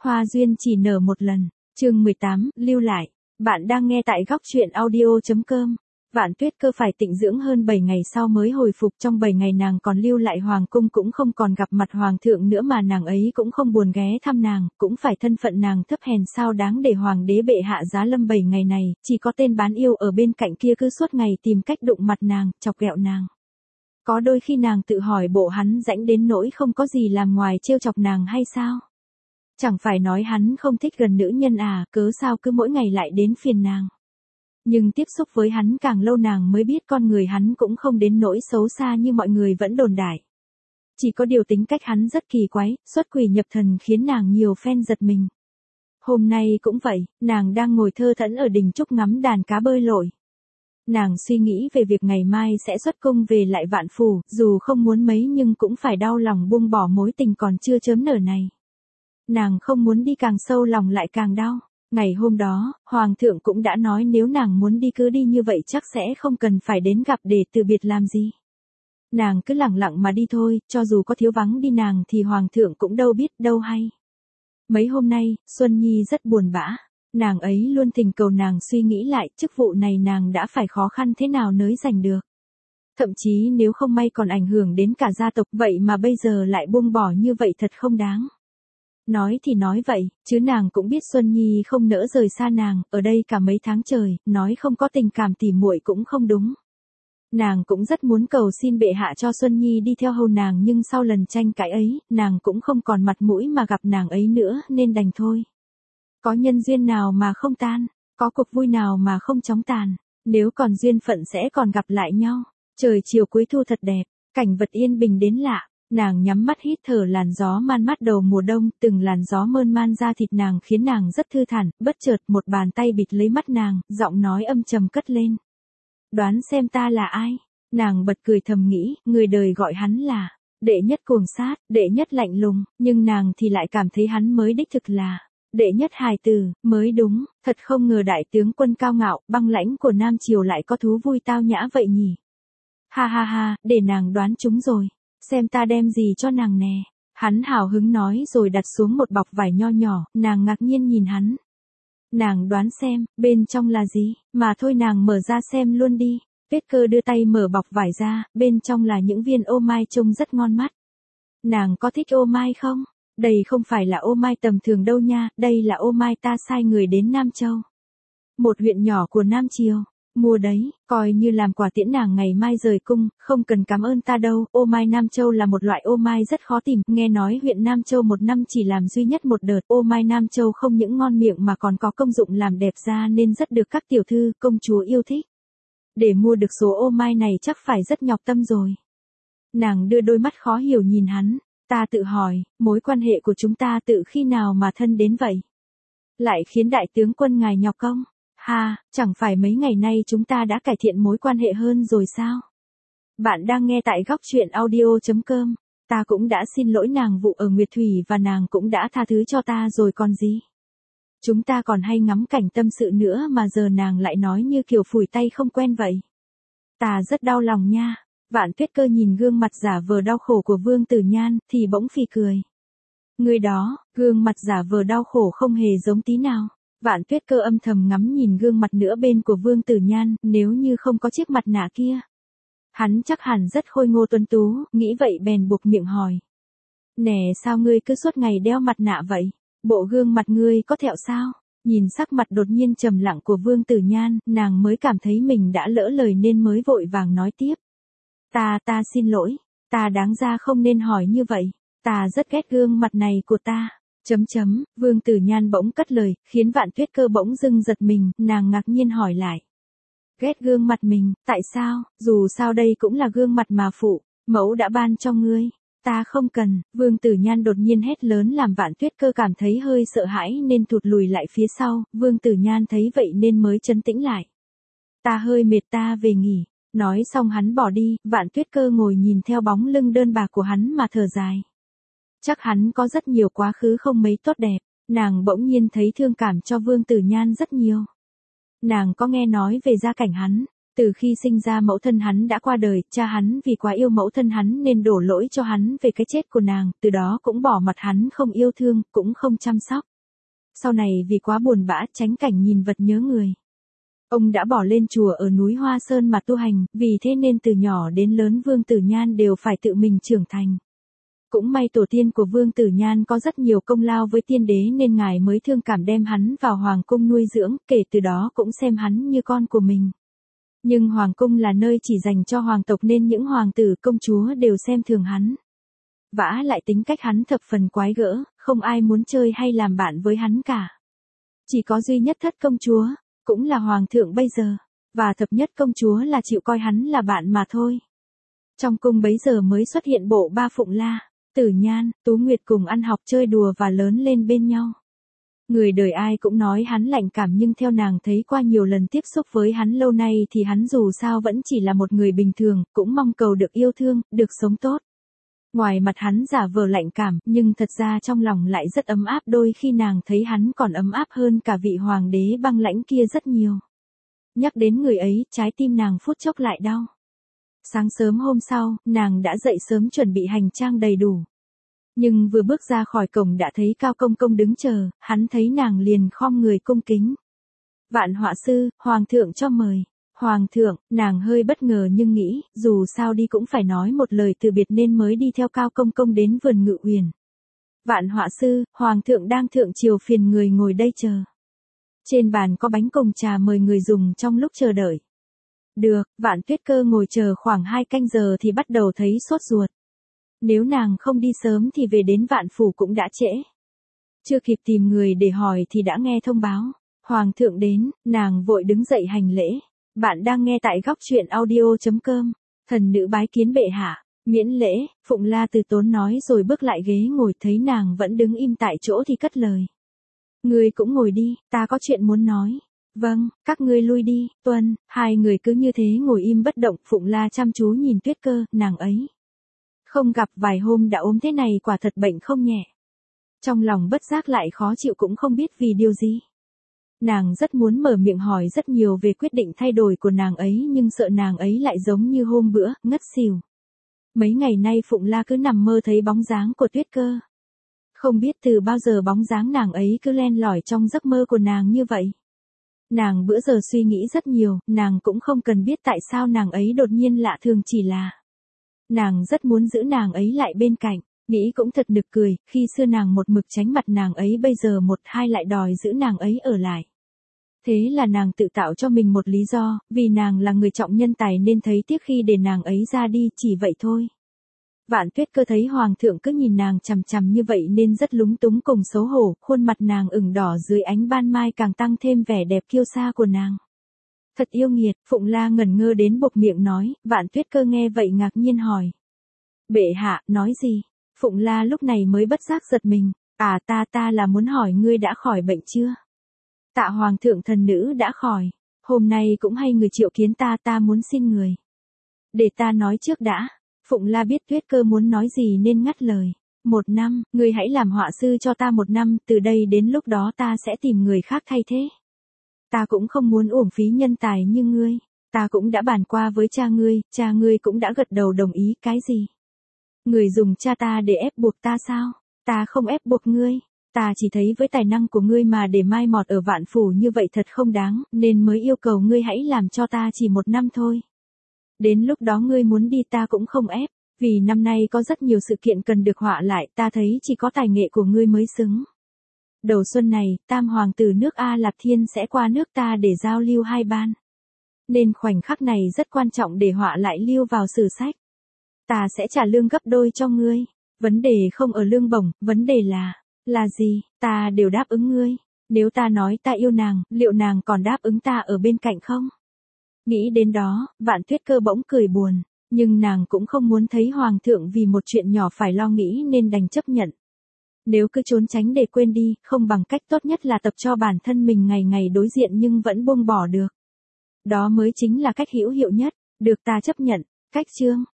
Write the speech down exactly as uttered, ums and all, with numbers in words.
Hoa duyên chỉ nở một lần. Chương mười tám, lưu lại. Bạn đang nghe tại góc truyện audio chấm com. Vạn Tuyết Cơ phải tịnh dưỡng hơn bảy ngày sau mới hồi phục, trong bảy ngày nàng còn lưu lại hoàng cung, cũng không còn gặp mặt hoàng thượng nữa mà nàng ấy cũng không buồn ghé thăm nàng, cũng phải thân phận nàng thấp hèn sao đáng để hoàng đế bệ hạ giá lâm bảy ngày này, chỉ có tên bán yêu ở bên cạnh kia cứ suốt ngày tìm cách đụng mặt nàng, chọc ghẹo nàng. Có đôi khi nàng tự hỏi bộ hắn rãnh đến nỗi không có gì làm ngoài trêu chọc nàng hay sao? Chẳng phải nói hắn không thích gần nữ nhân à, cớ sao cứ mỗi ngày lại đến phiền nàng. Nhưng tiếp xúc với hắn càng lâu nàng mới biết con người hắn cũng không đến nỗi xấu xa như mọi người vẫn đồn đại. Chỉ có điều tính cách hắn rất kỳ quái, xuất quỷ nhập thần khiến nàng nhiều phen giật mình. Hôm nay cũng vậy, nàng đang ngồi thơ thẫn ở đình trúc ngắm đàn cá bơi lội. Nàng suy nghĩ về việc ngày mai sẽ xuất cung về lại Vạn Phủ, dù không muốn mấy nhưng cũng phải đau lòng buông bỏ mối tình còn chưa chớm nở này. Nàng không muốn đi càng sâu lòng lại càng đau. Ngày hôm đó, Hoàng thượng cũng đã nói nếu nàng muốn đi cứ đi như vậy chắc sẽ không cần phải đến gặp để từ biệt làm gì. Nàng cứ lẳng lặng mà đi thôi, cho dù có thiếu vắng đi nàng thì Hoàng thượng cũng đâu biết đâu hay. Mấy hôm nay, Xuân Nhi rất buồn bã. Nàng ấy luôn thỉnh cầu nàng suy nghĩ lại chức vụ này nàng đã phải khó khăn thế nào nới giành được. Thậm chí nếu không may còn ảnh hưởng đến cả gia tộc, vậy mà bây giờ lại buông bỏ như vậy thật không đáng. Nói thì nói vậy, chứ nàng cũng biết Xuân Nhi không nỡ rời xa nàng, ở đây cả mấy tháng trời, nói không có tình cảm tỉ muội cũng không đúng. Nàng cũng rất muốn cầu xin bệ hạ cho Xuân Nhi đi theo hầu nàng nhưng sau lần tranh cãi ấy, nàng cũng không còn mặt mũi mà gặp nàng ấy nữa nên đành thôi. Có nhân duyên nào mà không tan, có cuộc vui nào mà không chóng tàn, nếu còn duyên phận sẽ còn gặp lại nhau. Trời chiều cuối thu thật đẹp, cảnh vật yên bình đến lạ. Nàng nhắm mắt hít thở làn gió man mát đầu mùa đông, từng làn gió mơn man ra thịt nàng khiến nàng rất thư thản, bất chợt một bàn tay bịt lấy mắt nàng, giọng nói âm trầm cất lên. Đoán xem ta là ai? Nàng bật cười thầm nghĩ, người đời gọi hắn là đệ nhất cuồng sát, đệ nhất lạnh lùng, nhưng nàng thì lại cảm thấy hắn mới đích thực là đệ nhất hài tử, mới đúng, thật không ngờ đại tướng quân cao ngạo, băng lãnh của Nam Triều lại có thú vui tao nhã vậy nhỉ. Ha ha ha, để nàng đoán chúng rồi. Xem ta đem gì cho nàng nè. Hắn hào hứng nói rồi đặt xuống một bọc vải nho nhỏ, nàng ngạc nhiên nhìn hắn. Nàng đoán xem, bên trong là gì, mà thôi nàng mở ra xem luôn đi. Tuyết Cơ đưa tay mở bọc vải ra, bên trong là những viên ô mai trông rất ngon mắt. Nàng có thích ô mai không? Đây không phải là ô mai tầm thường đâu nha, đây là ô mai ta sai người đến Nam Châu. Một huyện nhỏ của Nam Triều. Mua đấy, coi như làm quà tiễn nàng ngày mai rời cung, không cần cảm ơn ta đâu. Ô mai Nam Châu là một loại ô mai rất khó tìm, nghe nói huyện Nam Châu một năm chỉ làm duy nhất một đợt. Ô mai Nam Châu không những ngon miệng mà còn có công dụng làm đẹp da nên rất được các tiểu thư, công chúa yêu thích. Để mua được số ô mai này chắc phải rất nhọc tâm rồi. Nàng đưa đôi mắt khó hiểu nhìn hắn, ta tự hỏi, mối quan hệ của chúng ta tự khi nào mà thân đến vậy? Lại khiến đại tướng quân ngài nhọc công. Ha, chẳng phải mấy ngày nay chúng ta đã cải thiện mối quan hệ hơn rồi sao? Bạn đang nghe tại góc truyện audio chấm com. Ta cũng đã xin lỗi nàng vụ ở Nguyệt Thủy và nàng cũng đã tha thứ cho ta rồi còn gì. Chúng ta còn hay ngắm cảnh tâm sự nữa mà giờ nàng lại nói như kiểu phủi tay không quen vậy. Ta rất đau lòng nha. Vạn Tuyết Cơ nhìn gương mặt giả vờ đau khổ của Vương Tử Nhan thì bỗng phì cười. Người đó, gương mặt giả vờ đau khổ không hề giống tí nào. Vạn Tuyết Cơ âm thầm ngắm nhìn gương mặt nửa bên của Vương Tử Nhan, nếu như không có chiếc mặt nạ kia. Hắn chắc hẳn rất khôi ngô tuấn tú, nghĩ vậy bèn buộc miệng hỏi. Nè sao ngươi cứ suốt ngày đeo mặt nạ vậy? Bộ gương mặt ngươi có thẹo sao? Nhìn sắc mặt đột nhiên trầm lặng của Vương Tử Nhan, nàng mới cảm thấy mình đã lỡ lời nên mới vội vàng nói tiếp. Ta, ta xin lỗi, ta đáng ra không nên hỏi như vậy, ta rất ghét gương mặt này của ta. Chấm chấm, Vương Tử Nhan bỗng cất lời, khiến Vạn Tuyết Cơ bỗng dưng giật mình, nàng ngạc nhiên hỏi lại. Ghét gương mặt mình, tại sao, dù sao đây cũng là gương mặt mà phụ, mẫu đã ban cho ngươi, ta không cần. Vương Tử Nhan đột nhiên hét lớn làm Vạn Tuyết Cơ cảm thấy hơi sợ hãi nên thụt lùi lại phía sau, Vương Tử Nhan thấy vậy nên mới trấn tĩnh lại. Ta hơi mệt ta về nghỉ, nói xong hắn bỏ đi, Vạn Tuyết Cơ ngồi nhìn theo bóng lưng đơn bạc của hắn mà thở dài. Chắc hắn có rất nhiều quá khứ không mấy tốt đẹp, nàng bỗng nhiên thấy thương cảm cho Vương Tử Nhan rất nhiều. Nàng có nghe nói về gia cảnh hắn, từ khi sinh ra mẫu thân hắn đã qua đời, cha hắn vì quá yêu mẫu thân hắn nên đổ lỗi cho hắn về cái chết của nàng, từ đó cũng bỏ mặt hắn không yêu thương, cũng không chăm sóc. Sau này vì quá buồn bã tránh cảnh nhìn vật nhớ người. Ông đã bỏ lên chùa ở núi Hoa Sơn mà tu hành, vì thế nên từ nhỏ đến lớn Vương Tử Nhan đều phải tự mình trưởng thành. Cũng may tổ tiên của Vương Tử Nhan có rất nhiều công lao với tiên đế nên ngài mới thương cảm đem hắn vào hoàng cung nuôi dưỡng, kể từ đó cũng xem hắn như con của mình. Nhưng hoàng cung là nơi chỉ dành cho hoàng tộc nên những hoàng tử công chúa đều xem thường hắn. Vả lại tính cách hắn thập phần quái gỡ, không ai muốn chơi hay làm bạn với hắn cả. Chỉ có duy nhất thất công chúa, cũng là hoàng thượng bây giờ, và thập nhất công chúa là chịu coi hắn là bạn mà thôi. Trong cung bấy giờ mới xuất hiện bộ ba Phụng La, Tử Nhan, Tú Nguyệt cùng ăn học chơi đùa và lớn lên bên nhau. Người đời ai cũng nói hắn lạnh cảm nhưng theo nàng thấy qua nhiều lần tiếp xúc với hắn lâu nay thì hắn dù sao vẫn chỉ là một người bình thường, cũng mong cầu được yêu thương, được sống tốt. Ngoài mặt hắn giả vờ lạnh cảm, nhưng thật ra trong lòng lại rất ấm áp, đôi khi nàng thấy hắn còn ấm áp hơn cả vị hoàng đế băng lãnh kia rất nhiều. Nhắc đến người ấy, trái tim nàng phút chốc lại đau. Sáng sớm hôm sau, nàng đã dậy sớm chuẩn bị hành trang đầy đủ. Nhưng vừa bước ra khỏi cổng đã thấy Cao Công Công đứng chờ, hắn thấy nàng liền khom người cung kính. Vạn họa sư, hoàng thượng cho mời. Hoàng thượng, nàng hơi bất ngờ nhưng nghĩ, dù sao đi cũng phải nói một lời từ biệt nên mới đi theo Cao Công Công đến vườn Ngự Uyển. Vạn họa sư, hoàng thượng đang thượng triều phiền người ngồi đây chờ. Trên bàn có bánh cùng trà mời người dùng trong lúc chờ đợi. Được, Vạn Tuyết Cơ ngồi chờ khoảng hai canh giờ thì bắt đầu thấy sốt ruột. Nếu nàng không đi sớm thì về đến Vạn Phủ cũng đã trễ. Chưa kịp tìm người để hỏi thì đã nghe thông báo. Hoàng thượng đến, nàng vội đứng dậy hành lễ. Bạn đang nghe tại góc truyện audio chấm com. Thần nữ bái kiến bệ hạ. Miễn lễ, Phụng La từ tốn nói rồi bước lại ghế ngồi, thấy nàng vẫn đứng im tại chỗ thì cất lời. Ngươi cũng ngồi đi, ta có chuyện muốn nói. Vâng, các ngươi lui đi, tuân. Hai người cứ như thế ngồi im bất động, Phụng La chăm chú nhìn Tuyết Cơ, nàng ấy. Không gặp vài hôm đã ốm thế này quả thật bệnh không nhẹ. Trong lòng bất giác lại khó chịu cũng không biết vì điều gì. Nàng rất muốn mở miệng hỏi rất nhiều về quyết định thay đổi của nàng ấy nhưng sợ nàng ấy lại giống như hôm bữa, ngất xỉu. Mấy ngày nay Phụng La cứ nằm mơ thấy bóng dáng của Tuyết Cơ. Không biết từ bao giờ bóng dáng nàng ấy cứ len lỏi trong giấc mơ của nàng như vậy. Nàng bữa giờ suy nghĩ rất nhiều, nàng cũng không cần biết tại sao nàng ấy đột nhiên lạ thường, chỉ là nàng rất muốn giữ nàng ấy lại bên cạnh. Nghĩ cũng thật nực cười, khi xưa nàng một mực tránh mặt nàng ấy bây giờ một hai lại đòi giữ nàng ấy ở lại. Thế là nàng tự tạo cho mình một lý do, vì nàng là người trọng nhân tài nên thấy tiếc khi để nàng ấy ra đi, chỉ vậy thôi. Vạn Tuyết Cơ thấy hoàng thượng cứ nhìn nàng chằm chằm như vậy nên rất lúng túng cùng xấu hổ, khuôn mặt nàng ửng đỏ dưới ánh ban mai càng tăng thêm vẻ đẹp kiêu sa của nàng. Thật yêu nghiệt, Phụng La ngẩn ngơ đến buột miệng nói, Vạn Tuyết Cơ nghe vậy ngạc nhiên hỏi. Bệ hạ, nói gì? Phụng La lúc này mới bất giác giật mình, à ta ta là muốn hỏi ngươi đã khỏi bệnh chưa? Tạ hoàng thượng, thần nữ đã khỏi, hôm nay cũng hay người triệu kiến ta, ta muốn xin người. Để ta nói trước đã. Phụng La biết Tuyết Cơ muốn nói gì nên ngắt lời. Một năm, ngươi hãy làm họa sư cho ta một năm, từ đây đến lúc đó ta sẽ tìm người khác thay thế. Ta cũng không muốn uổng phí nhân tài như ngươi, ta cũng đã bàn qua với cha ngươi, cha ngươi cũng đã gật đầu đồng ý. Cái gì? Người dùng cha ta để ép buộc ta sao? Ta không ép buộc ngươi, ta chỉ thấy với tài năng của ngươi mà để mai mọt ở Vạn Phủ như vậy thật không đáng, nên mới yêu cầu ngươi hãy làm cho ta chỉ một năm thôi. Đến lúc đó ngươi muốn đi ta cũng không ép, vì năm nay có rất nhiều sự kiện cần được họa lại, ta thấy chỉ có tài nghệ của ngươi mới xứng. Đầu xuân này, tam hoàng tử nước A Lạp Thiên sẽ qua nước ta để giao lưu hai ban. Nên khoảnh khắc này rất quan trọng để họa lại lưu vào sử sách. Ta sẽ trả lương gấp đôi cho ngươi. Vấn đề không ở lương bổng, vấn đề là, là gì, ta đều đáp ứng ngươi. Nếu ta nói ta yêu nàng, liệu nàng còn đáp ứng ta ở bên cạnh không? Nghĩ đến đó, Vạn Tuyết Cơ bỗng cười buồn, nhưng nàng cũng không muốn thấy hoàng thượng vì một chuyện nhỏ phải lo nghĩ nên đành chấp nhận. Nếu cứ trốn tránh để quên đi, không bằng cách tốt nhất là tập cho bản thân mình ngày ngày đối diện nhưng vẫn buông bỏ được. Đó mới chính là cách hữu hiệu nhất, được ta chấp nhận. Cách chương